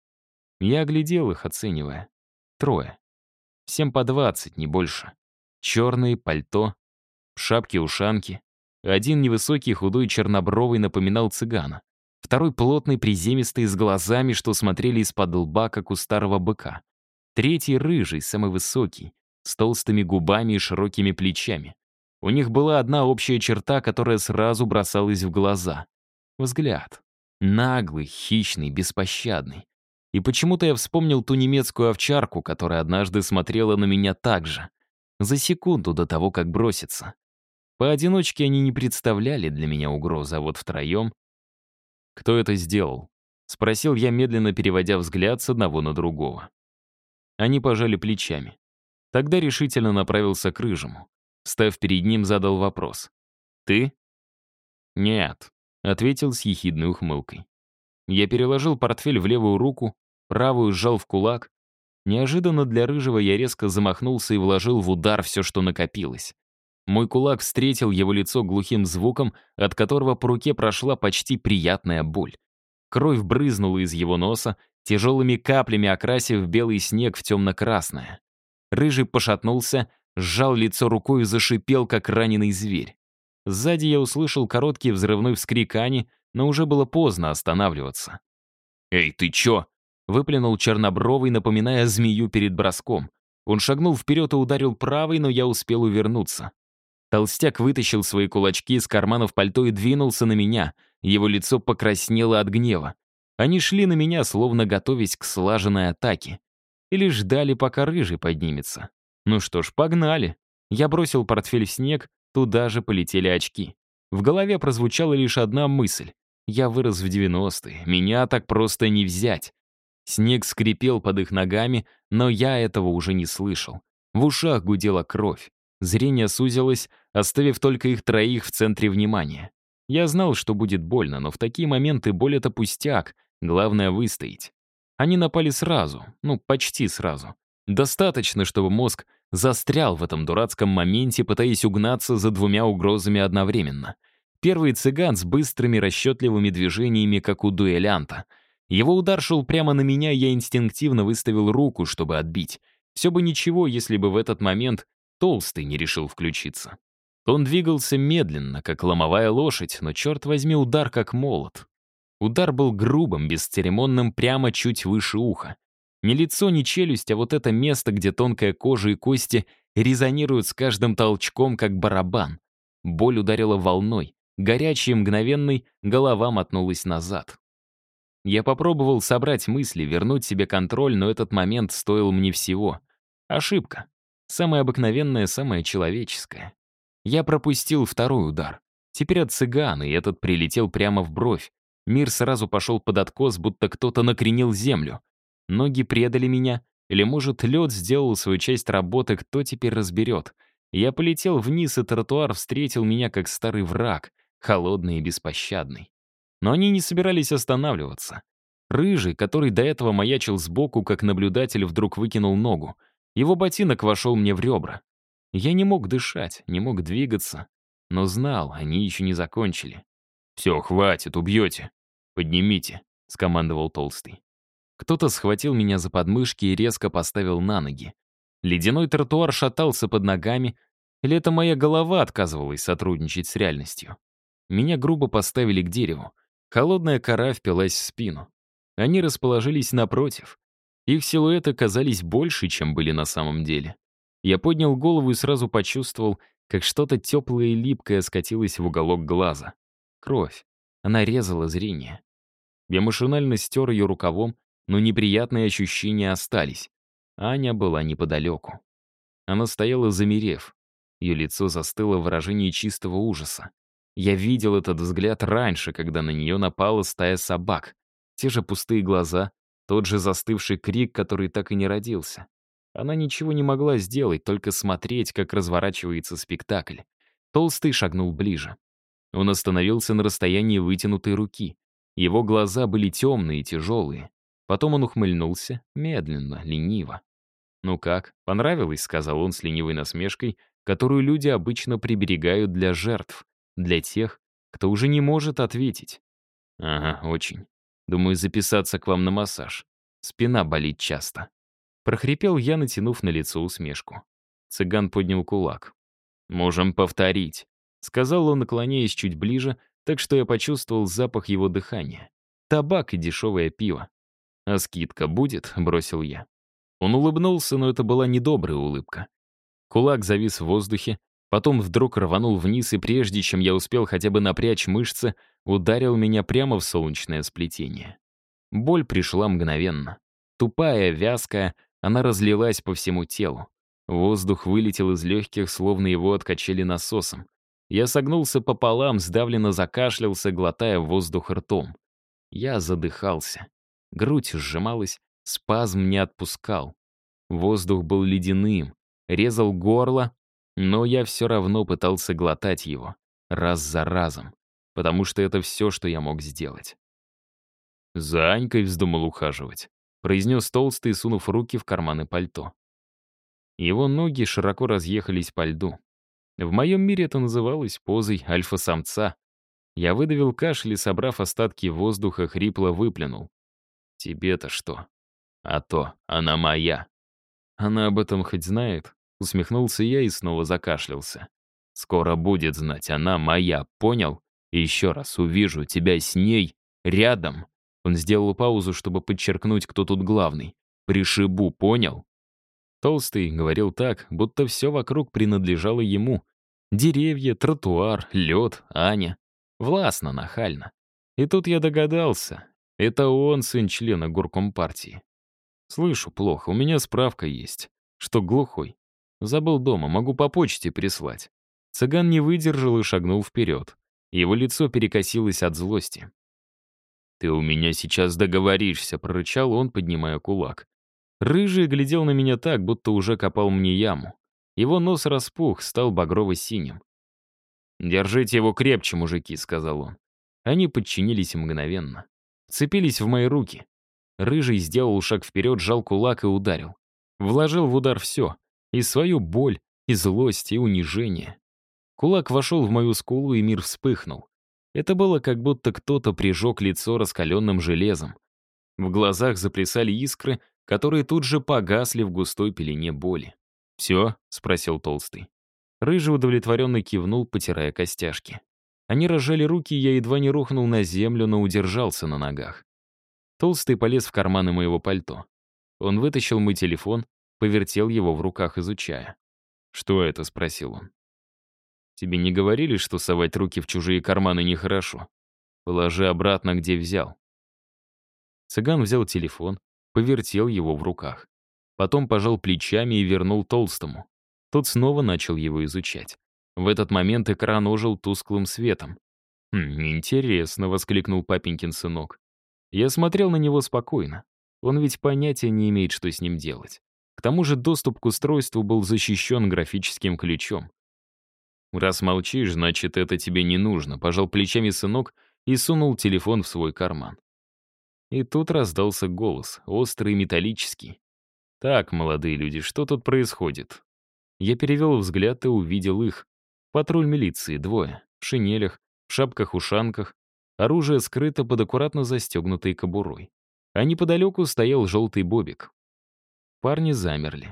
Я оглядел их, оценивая. 3. Всем по 20, не больше. Черные, пальто, шапки-ушанки. Один невысокий, худой, чернобровый напоминал цыгана. Второй плотный, приземистый, с глазами, что смотрели из-под лба, как у старого быка. Третий рыжий, самый высокий, с толстыми губами и широкими плечами. У них была одна общая черта, которая сразу бросалась в глаза. Взгляд. Наглый, хищный, беспощадный. И почему-то я вспомнил ту немецкую овчарку, которая однажды смотрела на меня так же. За секунду до того, как броситься. Поодиночке они не представляли для меня угрозы, а вот втроем... «Кто это сделал?» — спросил я, медленно переводя взгляд с одного на другого. Они пожали плечами. Тогда решительно направился к рыжему. Став перед ним, задал вопрос. «Ты?» «Нет», — ответил с ехидной ухмылкой. Я переложил портфель в левую руку, правую сжал в кулак. Неожиданно для рыжего я резко замахнулся и вложил в удар все, что накопилось. Мой кулак встретил его лицо глухим звуком, от которого по руке прошла почти приятная боль. Кровь брызнула из его носа, тяжелыми каплями окрасив белый снег в темно-красное. Рыжий пошатнулся, сжал лицо рукой и зашипел, как раненый зверь. Сзади я услышал короткий взрывной вскрик Ани, но уже было поздно останавливаться. «Эй, ты чё?» — выплюнул чернобровый, напоминая змею перед броском. Он шагнул вперед и ударил правой, но я успел увернуться. Толстяк вытащил свои кулачки из карманов пальто и двинулся на меня. Его лицо покраснело от гнева. Они шли на меня, словно готовясь к слаженной атаке. Или ждали, пока рыжий поднимется. Ну что ж, погнали. Я бросил портфель в снег, туда же полетели очки. В голове прозвучала лишь одна мысль. Я вырос в 90-е, меня так просто не взять. Снег скрипел под их ногами, но я этого уже не слышал. В ушах гудела кровь. Зрение сузилось, оставив только их троих в центре внимания. Я знал, что будет больно, но в такие моменты боль — это пустяк, главное — выстоять. Они напали сразу, ну, почти сразу. Достаточно, чтобы мозг застрял в этом дурацком моменте, пытаясь угнаться за двумя угрозами одновременно. Первый цыган с быстрыми расчетливыми движениями, как у дуэлянта. Его удар шел прямо на меня, и я инстинктивно выставил руку, чтобы отбить. Все бы ничего, если бы в этот момент Толстый не решил включиться. Он двигался медленно, как ломовая лошадь, но, черт возьми, удар как молот. Удар был грубым, бесцеремонным, прямо чуть выше уха. Ни лицо, ни челюсть, а вот это место, где тонкая кожа и кости резонируют с каждым толчком, как барабан. Боль ударила волной. Горячей, мгновенной, голова мотнулась назад. Я попробовал собрать мысли, вернуть себе контроль, но этот момент стоил мне всего. Ошибка. Самая обыкновенная, самая человеческая. Я пропустил второй удар. Теперь от цыгана, и этот прилетел прямо в бровь. Мир сразу пошел под откос, будто кто-то накренил землю. Ноги предали меня, или, может, лед сделал свою часть работы, кто теперь разберет. Я полетел вниз, и тротуар встретил меня как старый враг, холодный и беспощадный. Но они не собирались останавливаться. Рыжий, который до этого маячил сбоку, как наблюдатель, вдруг выкинул ногу. Его ботинок вошел мне в ребра. Я не мог дышать, не мог двигаться, но знал, они еще не закончили. «Все, хватит, убьете. Поднимите», — скомандовал Толстый. Кто-то схватил меня за подмышки и резко поставил на ноги. Ледяной тротуар шатался под ногами, или это моя голова отказывалась сотрудничать с реальностью. Меня грубо поставили к дереву. Холодная кора впилась в спину. Они расположились напротив. Их силуэты казались больше, чем были на самом деле. Я поднял голову и сразу почувствовал, как что-то теплое и липкое скатилось в уголок глаза. Кровь. Она резала зрение. Я машинально стер ее рукавом, но неприятные ощущения остались. Аня была неподалеку. Она стояла замерев. Ее лицо застыло в выражении чистого ужаса. Я видел этот взгляд раньше, когда на нее напала стая собак. Те же пустые глаза, тот же застывший крик, который так и не родился. Она ничего не могла сделать, только смотреть, как разворачивается спектакль. Толстый шагнул ближе. Он остановился на расстоянии вытянутой руки. Его глаза были темные и тяжелые. Потом он ухмыльнулся, медленно, лениво. «Ну как, понравилось?» — сказал он с ленивой насмешкой, которую люди обычно приберегают для жертв, для тех, кто уже не может ответить. «Ага, очень. Думаю, записаться к вам на массаж. Спина болит часто». Прохрипел я, натянув на лицо усмешку. Цыган поднял кулак. «Можем повторить», — сказал он, наклоняясь чуть ближе, так что я почувствовал запах его дыхания. Табак и дешевое пиво. «А скидка будет?» — бросил я. Он улыбнулся, но это была недобрая улыбка. Кулак завис в воздухе, потом вдруг рванул вниз, и прежде чем я успел хотя бы напрячь мышцы, ударил меня прямо в солнечное сплетение. Боль пришла мгновенно. Тупая, вязкая, она разлилась по всему телу. Воздух вылетел из легких, словно его откачали насосом. Я согнулся пополам, сдавленно закашлялся, глотая воздух ртом. Я задыхался. Грудь сжималась, спазм не отпускал. Воздух был ледяным, резал горло, но я все равно пытался глотать его, раз за разом, потому что это все, что я мог сделать. «За Анькой вздумал ухаживать», — произнес Толстый, сунув руки в карманы пальто. Его ноги широко разъехались по льду. В моем мире это называлось позой альфа-самца. Я выдавил кашель и, собрав остатки воздуха, хрипло выплюнул. «Тебе-то что?» «А то, она моя». Она об этом хоть знает? Усмехнулся я и снова закашлялся. Скоро будет знать, она моя, понял? И еще раз увижу тебя с ней рядом. Он сделал паузу, чтобы подчеркнуть, кто тут главный. Пришибу, понял? Толстый говорил так, будто все вокруг принадлежало ему. Деревья, тротуар, лед, Аня. Властно, нахально. И тут я догадался. Это он сын члена горком партии. Слышу плохо, у меня справка есть. Что глухой. Забыл дома, могу по почте прислать. Цыган не выдержал и шагнул вперед. Его лицо перекосилось от злости. «Ты у меня сейчас договоришься», — прорычал он, поднимая кулак. Рыжий глядел на меня так, будто уже копал мне яму. Его нос распух, стал багрово-синим. «Держите его крепче, мужики», — сказал он. Они подчинились мгновенно. Вцепились в мои руки. Рыжий сделал шаг вперед, сжал кулак и ударил. Вложил в удар все. И свою боль, и злость, и унижение. Кулак вошел в мою скулу, и мир вспыхнул. Это было, как будто кто-то прижег лицо раскаленным железом. В глазах заплясали искры, которые тут же погасли в густой пелене боли. «Все?» — спросил Толстый. Рыжий удовлетворенно кивнул, потирая костяшки. Они разжали руки, и я едва не рухнул на землю, но удержался на ногах. Толстый полез в карманы моего пальто. Он вытащил мой телефон, повертел его в руках, изучая. «Что это?» — спросил он. «Тебе не говорили, что совать руки в чужие карманы нехорошо? Положи обратно, где взял». Цыган взял телефон, повертел его в руках. Потом пожал плечами и вернул Толстому. Тот снова начал его изучать. В этот момент экран ожил тусклым светом. «Интересно», — воскликнул папенькин сынок. Я смотрел на него спокойно. Он ведь понятия не имеет, что с ним делать. К тому же доступ к устройству был защищен графическим ключом. «Раз молчишь, значит, это тебе не нужно», — пожал плечами сынок и сунул телефон в свой карман. И тут раздался голос, острый и металлический. «Так, молодые люди, что тут происходит?» Я перевел взгляд и увидел их. Патруль милиции, двое, в шинелях, в шапках-ушанках, оружие скрыто под аккуратно застегнутой кобурой. А неподалеку стоял желтый бобик. Парни замерли.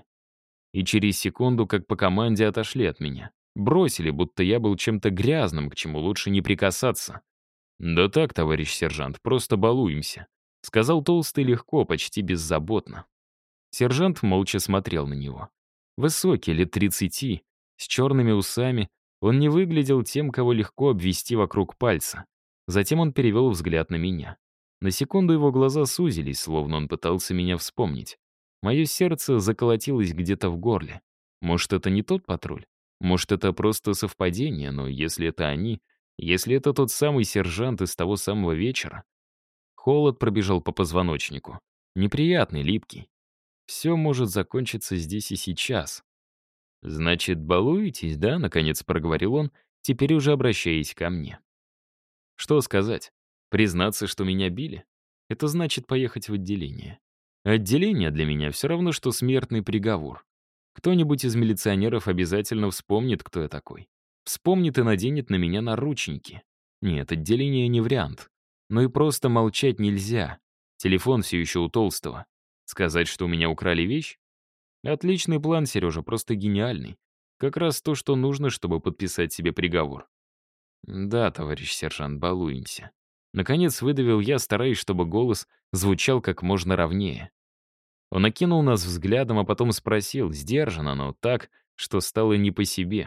И через секунду, как по команде, отошли от меня. Бросили, будто я был чем-то грязным, к чему лучше не прикасаться. «Да так, товарищ сержант, просто балуемся», — сказал Толстый легко, почти беззаботно. Сержант молча смотрел на него. Высокий, лет 30, с черными усами, он не выглядел тем, кого легко обвести вокруг пальца. Затем он перевел взгляд на меня. На секунду его глаза сузились, словно он пытался меня вспомнить. Мое сердце заколотилось где-то в горле. Может, это не тот патруль? Может, это просто совпадение, но если это они, если это тот самый сержант из того самого вечера... Холод пробежал по позвоночнику. Неприятный, липкий. Все может закончиться здесь и сейчас. «Значит, балуетесь, да?» — наконец проговорил он, теперь уже обращаясь ко мне. Что сказать? Признаться, что меня били? Это значит поехать в отделение. Отделение для меня все равно, что смертный приговор. Кто-нибудь из милиционеров обязательно вспомнит, кто я такой. Вспомнит и наденет на меня наручники. Нет, отделение не вариант. Но и просто молчать нельзя. Телефон все еще у Толстого. Сказать, что у меня украли вещь? Отличный план, Сережа, просто гениальный. Как раз то, что нужно, чтобы подписать себе приговор. Да, товарищ сержант, балуемся. Наконец выдавил я, стараясь, чтобы голос звучал как можно ровнее. Он окинул нас взглядом, а потом спросил, сдержанно, но так, что стало не по себе.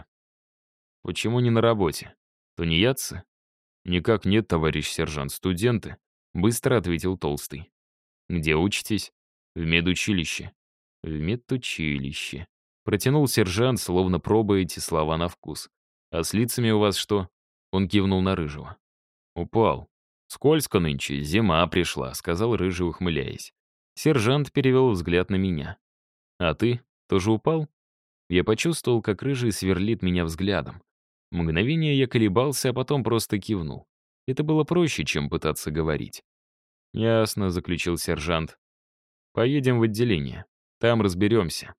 «Почему не на работе? Тунеядцы?» «Никак нет, товарищ сержант, студенты», — быстро ответил Толстый. «Где учитесь?» «В медучилище». «В медучилище», — протянул сержант, словно пробуя эти слова на вкус. «А с лицами у вас что?» Он кивнул на Рыжего. «Упал. Скользко нынче, зима пришла», — сказал Рыжий, ухмыляясь. Сержант перевел взгляд на меня. «А ты тоже упал?» Я почувствовал, как Рыжий сверлит меня взглядом. Мгновение я колебался, а потом просто кивнул. Это было проще, чем пытаться говорить. «Ясно», — заключил сержант. «Поедем в отделение. Там разберемся».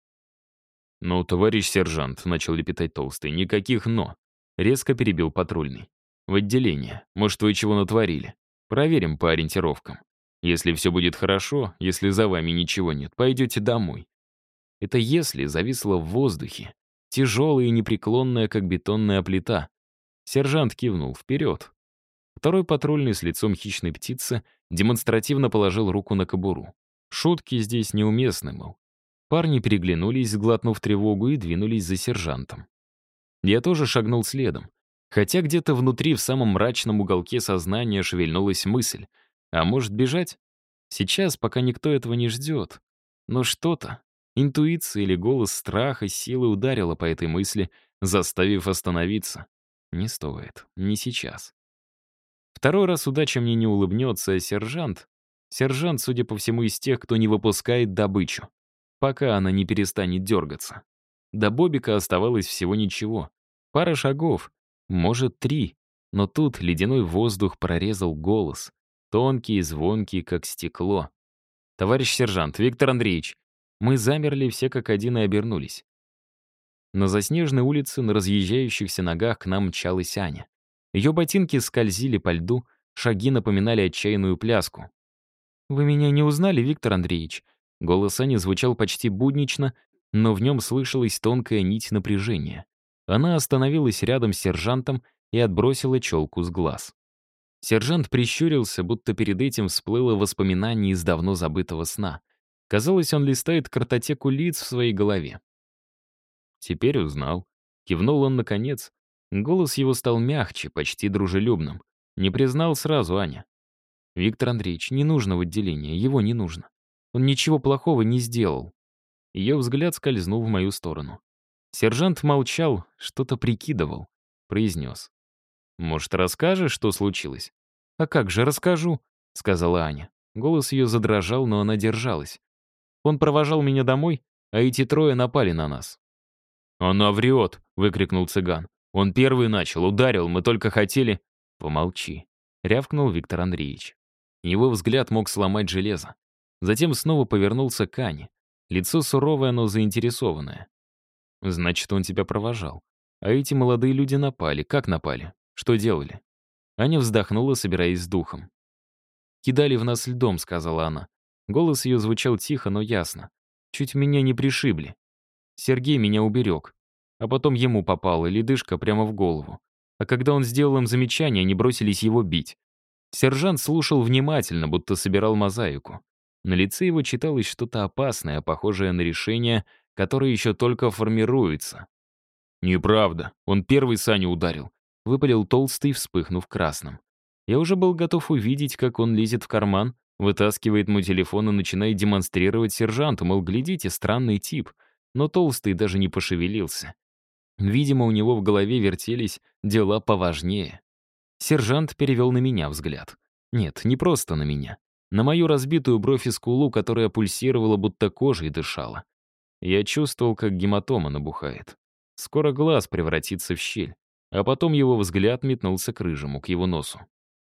«Ну, товарищ сержант», — начал лепетать Толстый, — «никаких «но». Резко перебил патрульный. «В отделение. Может, вы чего натворили? Проверим по ориентировкам. Если все будет хорошо, если за вами ничего нет, пойдете домой». Это «если» зависло в воздухе, тяжелая и непреклонная, как бетонная плита. Сержант кивнул вперед. Второй патрульный с лицом хищной птицы демонстративно положил руку на кобуру. Шутки здесь неуместны, мол. Парни переглянулись, сглотнув тревогу, и двинулись за сержантом. Я тоже шагнул следом. Хотя где-то внутри, в самом мрачном уголке сознания, шевельнулась мысль. А может, бежать? Сейчас, пока никто этого не ждет. Но что-то, интуиция или голос страха силой ударила по этой мысли, заставив остановиться. Не стоит, не сейчас. Второй раз удача мне не улыбнется, а сержант... Сержант, судя по всему, из тех, кто не выпускает добычу, пока она не перестанет дергаться. До Бобика оставалось всего ничего. Пара шагов, может, 3. Но тут ледяной воздух прорезал голос, тонкий и звонкий, как стекло. «Товарищ сержант, Виктор Андреевич!» Мы замерли все как один и обернулись. На заснеженной улице на разъезжающихся ногах к нам мчалась Аня. Ее ботинки скользили по льду, шаги напоминали отчаянную пляску. «Вы меня не узнали, Виктор Андреевич?» Голос Ани звучал почти буднично, но в нем слышалась тонкая нить напряжения. Она остановилась рядом с сержантом и отбросила челку с глаз. Сержант прищурился, будто перед этим всплыло воспоминание из давно забытого сна. Казалось, он листает картотеку лиц в своей голове. Теперь узнал. Кивнул он наконец. Голос его стал мягче, почти дружелюбным. Не признал сразу Аня. «Виктор Андреевич, не нужно в отделение, его не нужно. Он ничего плохого не сделал». Ее взгляд скользнул в мою сторону. Сержант молчал, что-то прикидывал. Произнес. «Может, расскажешь, что случилось?» «А как же, расскажу», — сказала Аня. Голос ее задрожал, но она держалась. «Он провожал меня домой, а эти трое напали на нас». «Она врет!» — выкрикнул цыган. «Он первый начал, ударил, мы только хотели...» «Помолчи», — рявкнул Виктор Андреевич. Его взгляд мог сломать железо. Затем снова повернулся к Ане. Лицо суровое, но заинтересованное. «Значит, он тебя провожал. А эти молодые люди напали. Как напали? Что делали?» Аня вздохнула, собираясь с духом. «Кидали в нас льдом», — сказала она. Голос ее звучал тихо, но ясно. «Чуть меня не пришибли. Сергей меня уберег. А потом ему попала ледышка прямо в голову. А когда он сделал им замечание, они бросились его бить. Сержант слушал внимательно, будто собирал мозаику. На лице его читалось что-то опасное, похожее на решение, которое еще только формируется. «Неправда, он первый Саню ударил», — выпалил толстый, вспыхнув красным. Я уже был готов увидеть, как он лезет в карман, вытаскивает мой телефон и начинает демонстрировать сержанту, мол, глядите, странный тип. Но толстый даже не пошевелился. Видимо, у него в голове вертелись дела поважнее. Сержант перевел на меня взгляд. Нет, не просто на меня. На мою разбитую бровь и скулу, которая пульсировала, будто кожей дышала. Я чувствовал, как гематома набухает. Скоро глаз превратится в щель. А потом его взгляд метнулся к рыжему, к его носу.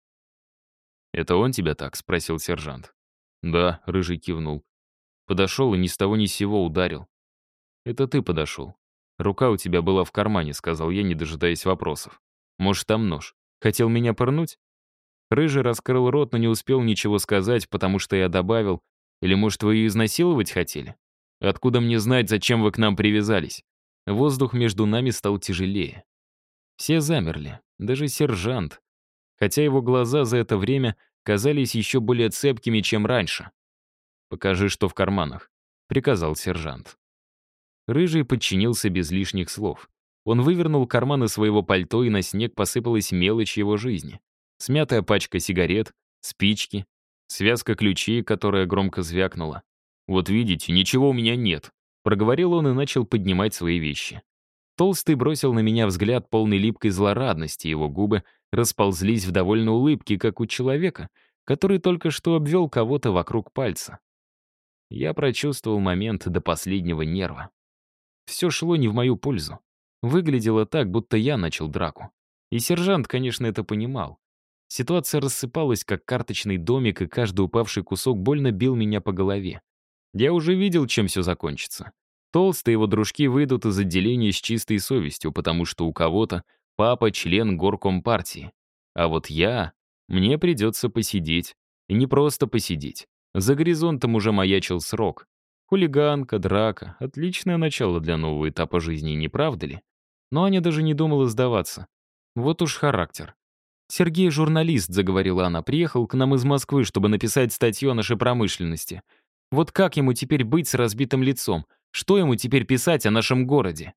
«Это он тебя так?» — спросил сержант. «Да», — рыжий кивнул. Подошел и ни с того ни с сего ударил. «Это ты подошел. Рука у тебя была в кармане», — сказал я, не дожидаясь вопросов. «Может, там нож? Хотел меня пырнуть?» Рыжий раскрыл рот, но не успел ничего сказать, потому что я добавил: «Или, может, вы ее изнасиловать хотели? Откуда мне знать, зачем вы к нам привязались?» Воздух между нами стал тяжелее. Все замерли, даже сержант, хотя его глаза за это время казались еще более цепкими, чем раньше. «Покажи, что в карманах», — приказал сержант. Рыжий подчинился без лишних слов. Он вывернул карманы своего пальто, и на снег посыпалась мелочь его жизни. Смятая пачка сигарет, спички, связка ключей, которая громко звякнула. «Вот видите, ничего у меня нет», — проговорил он и начал поднимать свои вещи. Толстый бросил на меня взгляд, полный липкой злорадности, его губы расползлись в довольной улыбке, как у человека, который только что обвел кого-то вокруг пальца. Я прочувствовал момент до последнего нерва. Все шло не в мою пользу. Выглядело так, будто я начал драку. И сержант, конечно, это понимал. Ситуация рассыпалась, как карточный домик, и каждый упавший кусок больно бил меня по голове. Я уже видел, чем все закончится. Толстые его дружки выйдут из отделения с чистой совестью, потому что у кого-то папа член горкомпартии. А вот мне придется посидеть. И не просто посидеть. За горизонтом уже маячил срок. Хулиганка, драка — отличное начало для нового этапа жизни, не правда ли? Но Аня даже не думала сдаваться. Вот уж характер. «Сергей журналист», — заговорила она, — «приехал к нам из Москвы, чтобы написать статью о нашей промышленности. Вот как ему теперь быть с разбитым лицом? Что ему теперь писать о нашем городе?»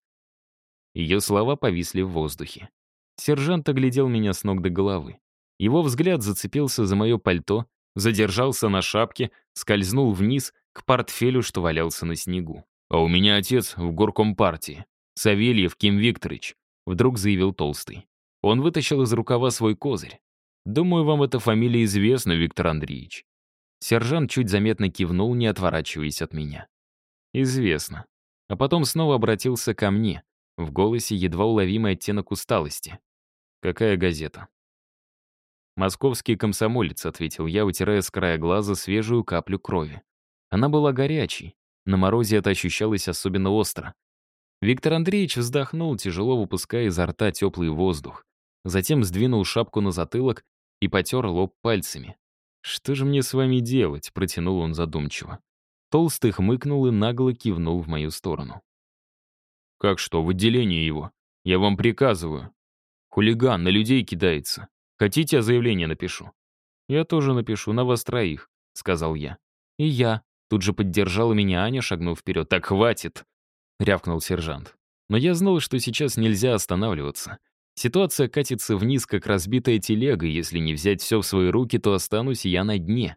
Ее слова повисли в воздухе. Сержант оглядел меня с ног до головы. Его взгляд зацепился за мое пальто, задержался на шапке, скользнул вниз к портфелю, что валялся на снегу. «А у меня отец в горком партии. Савельев Ким Викторович», — вдруг заявил Толстый. Он вытащил из рукава свой козырь. «Думаю, вам эта фамилия известна, Виктор Андреевич». Сержант чуть заметно кивнул, не отворачиваясь от меня. «Известно». А потом снова обратился ко мне. В голосе едва уловимый оттенок усталости. «Какая газета?» «Московский комсомолец», — ответил я, вытирая с края глаза свежую каплю крови. Она была горячей. На морозе это ощущалось особенно остро. Виктор Андреевич вздохнул, тяжело выпуская изо рта теплый воздух. Затем сдвинул шапку на затылок и потер лоб пальцами. «Что же мне с вами делать?» — протянул он задумчиво. Толстый хмыкнул и нагло кивнул в мою сторону. «Как что, в отделение его? Я вам приказываю. Хулиган, на людей кидается. Хотите, я заявление напишу?» «Я тоже напишу, на вас троих», — сказал я. «И я». Тут же поддержала меня Аня, шагнув вперед. «Так хватит!» — рявкнул сержант. Но я знал, что сейчас нельзя останавливаться. Ситуация катится вниз, как разбитая телега, и если не взять все в свои руки, то останусь я на дне.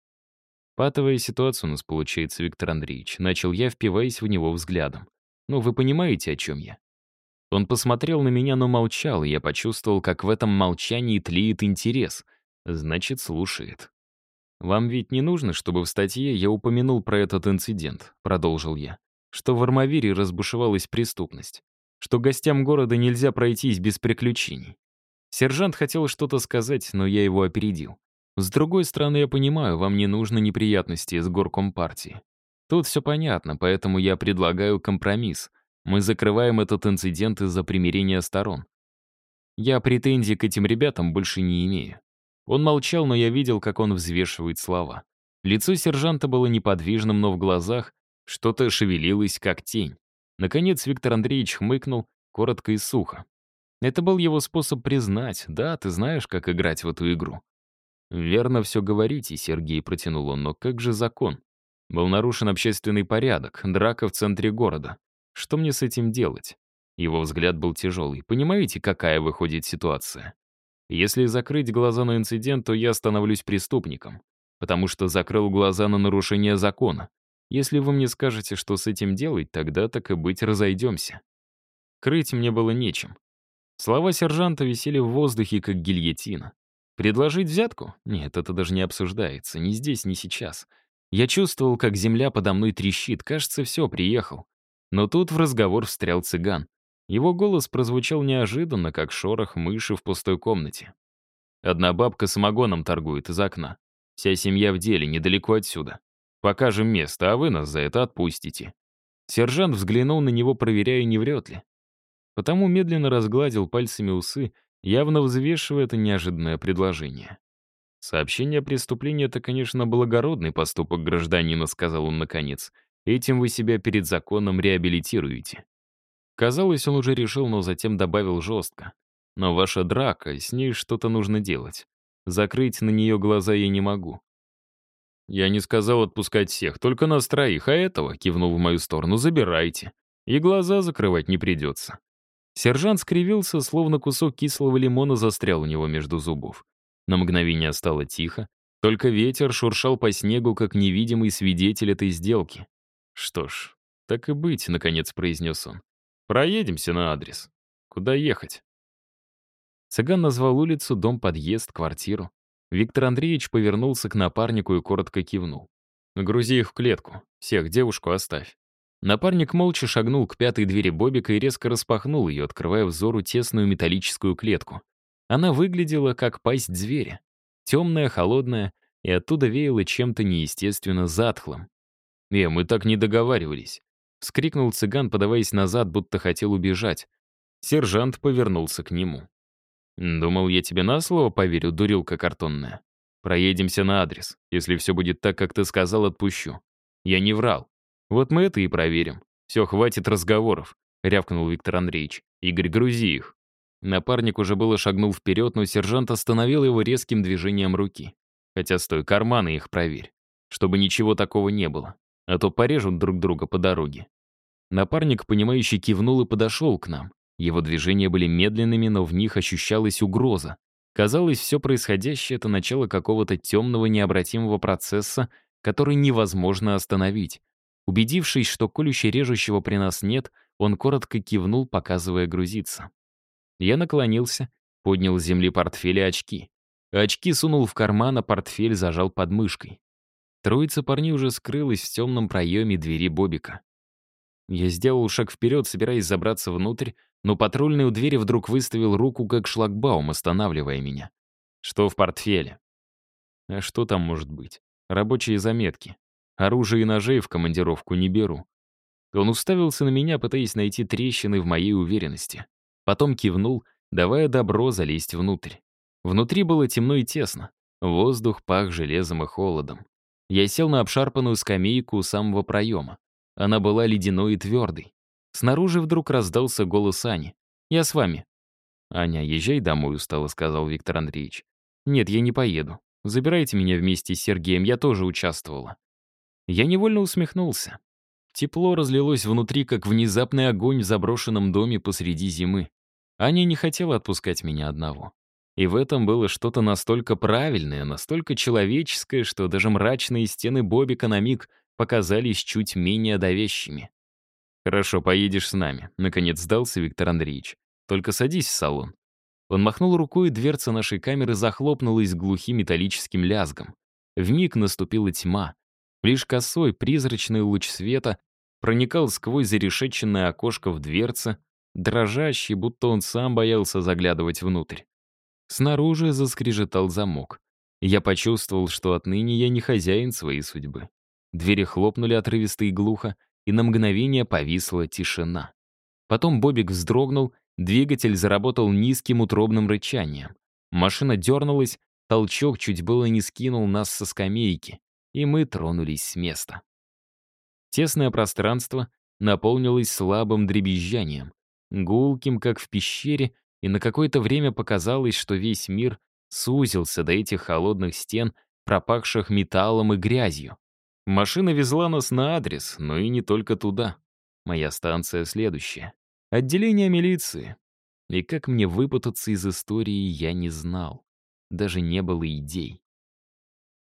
Патовая ситуация у нас получается, Виктор Андреевич. Начал я, впиваясь в него взглядом. Ну, вы понимаете, о чем я? Он посмотрел на меня, но молчал, и я почувствовал, как в этом молчании тлеет интерес. Значит, слушает. «Вам ведь не нужно, чтобы в статье я упомянул про этот инцидент», — продолжил я, «что в Армавире разбушевалась преступность, что гостям города нельзя пройтись без приключений». Сержант хотел что-то сказать, но я его опередил. С другой стороны, я понимаю, вам не нужно неприятности с горком партии. Тут все понятно, поэтому я предлагаю компромисс. Мы закрываем этот инцидент из-за примирения сторон. Я претензий к этим ребятам больше не имею. Он молчал, но я видел, как он взвешивает слова. Лицо сержанта было неподвижным, но в глазах что-то шевелилось, как тень. Наконец Виктор Андреевич хмыкнул, коротко и сухо. Это был его способ признать: «Да, ты знаешь, как играть в эту игру». «Верно все говорите», — Сергей протянул он, «но как же закон? Был нарушен общественный порядок, драка в центре города. Что мне с этим делать?» Его взгляд был тяжелый. «Понимаете, какая выходит ситуация? Если закрыть глаза на инцидент, то я становлюсь преступником, потому что закрыл глаза на нарушение закона. Если вы мне скажете, что с этим делать, тогда, так и быть, разойдемся». Крыть мне было нечем. Слова сержанта висели в воздухе, как гильотина. Предложить взятку? Нет, это даже не обсуждается. Ни здесь, ни сейчас. Я чувствовал, как земля подо мной трещит. Кажется, все, приехал. Но тут в разговор встрял цыган. Его голос прозвучал неожиданно, как шорох мыши в пустой комнате. «Одна бабка самогоном торгует из окна. Вся семья в деле, недалеко отсюда. Покажем место, а вы нас за это отпустите». Сержант взглянул на него, проверяя, не врет ли. Потому медленно разгладил пальцами усы, явно взвешивая это неожиданное предложение. «Сообщение о преступлении — это, конечно, благородный поступок гражданина», — сказал он наконец. «Этим вы себя перед законом реабилитируете». Казалось, он уже решил, но затем добавил жестко. «Но ваша драка, с ней что-то нужно делать. Закрыть на нее глаза я не могу». «Я не сказал отпускать всех, только нас троих, а этого», — кивнул в мою сторону, — «забирайте. И глаза закрывать не придется». Сержант скривился, словно кусок кислого лимона застрял у него между зубов. На мгновение стало тихо, только ветер шуршал по снегу, как невидимый свидетель этой сделки. «Что ж, так и быть», — наконец произнес он. «Проедемся на адрес. Куда ехать?» Цыган назвал улицу, дом, подъезд, квартиру. Виктор Андреевич повернулся к напарнику и коротко кивнул. «Грузи их в клетку. Всех, девушку оставь». Напарник молча шагнул к пятой двери Бобика и резко распахнул ее, открывая взору тесную металлическую клетку. Она выглядела как пасть зверя. Темная, холодная, и оттуда веяло чем-то неестественно затхлым. Мы так не договаривались», — вскрикнул цыган, подаваясь назад, будто хотел убежать. Сержант повернулся к нему. «Думал, я тебе на слово поверю, дурилка картонная. Проедемся на адрес. Если все будет так, как ты сказал, отпущу. Я не врал». Вот мы это и проверим. Все, хватит разговоров, рявкнул Виктор Андреевич. Игорь, грузи их. Напарник уже было шагнул вперед, но сержант остановил его резким движением руки. Хотя стой, карманы их проверь, чтобы ничего такого не было, а то порежут друг друга по дороге. Напарник, понимающий, кивнул и подошел к нам. Его движения были медленными, но в них ощущалась угроза. Казалось, все происходящее — это начало какого-то темного необратимого процесса, который невозможно остановить. Убедившись, что колюще-режущего при нас нет, он коротко кивнул, показывая грузиться. Я наклонился, поднял с земли портфель и очки. Очки сунул в карман, а портфель зажал под мышкой. Троица парней уже скрылась в темном проеме двери Бобика. Я сделал шаг вперед, собираясь забраться внутрь, но патрульный у двери вдруг выставил руку как шлагбаум, останавливая меня. Что в портфеле? А что там может быть? Рабочие заметки. Оружие и ножей в командировку не беру. Он уставился на меня, пытаясь найти трещины в моей уверенности. Потом кивнул, давая добро залезть внутрь. Внутри было темно и тесно. Воздух пах железом и холодом. Я сел на обшарпанную скамейку у самого проема. Она была ледяной и твердой. Снаружи вдруг раздался голос Ани. «Я с вами». «Аня, езжай домой», — устало сказал Виктор Андреевич. «Нет, я не поеду. Забирайте меня вместе с Сергеем, я тоже участвовала». Я невольно усмехнулся. Тепло разлилось внутри, как внезапный огонь в заброшенном доме посреди зимы. Аня не хотела отпускать меня одного. И в этом было что-то настолько правильное, настолько человеческое, что даже мрачные стены Бобика на миг показались чуть менее давящими. «Хорошо, поедешь с нами», — наконец сдался Виктор Андреевич. «Только садись в салон». Он махнул рукой, и дверца нашей камеры захлопнулась с глухим металлическим лязгом. Вмиг наступила тьма. Лишь косой, призрачный луч света проникал сквозь зарешеченное окошко в дверце, дрожащий, будто он сам боялся заглядывать внутрь. Снаружи заскрежетал замок. Я почувствовал, что отныне я не хозяин своей судьбы. Двери хлопнули отрывисто и глухо, и на мгновение повисла тишина. Потом Бобик вздрогнул, двигатель заработал низким утробным рычанием. Машина дернулась, толчок чуть было не скинул нас со скамейки, и мы тронулись с места. Тесное пространство наполнилось слабым дребезжанием, гулким, как в пещере, и на какое-то время показалось, что весь мир сузился до этих холодных стен, пропахших металлом и грязью. Машина везла нас на адрес, но и не только туда. Моя станция следующая. Отделение милиции. И как мне выпутаться из истории, я не знал. Даже не было идей.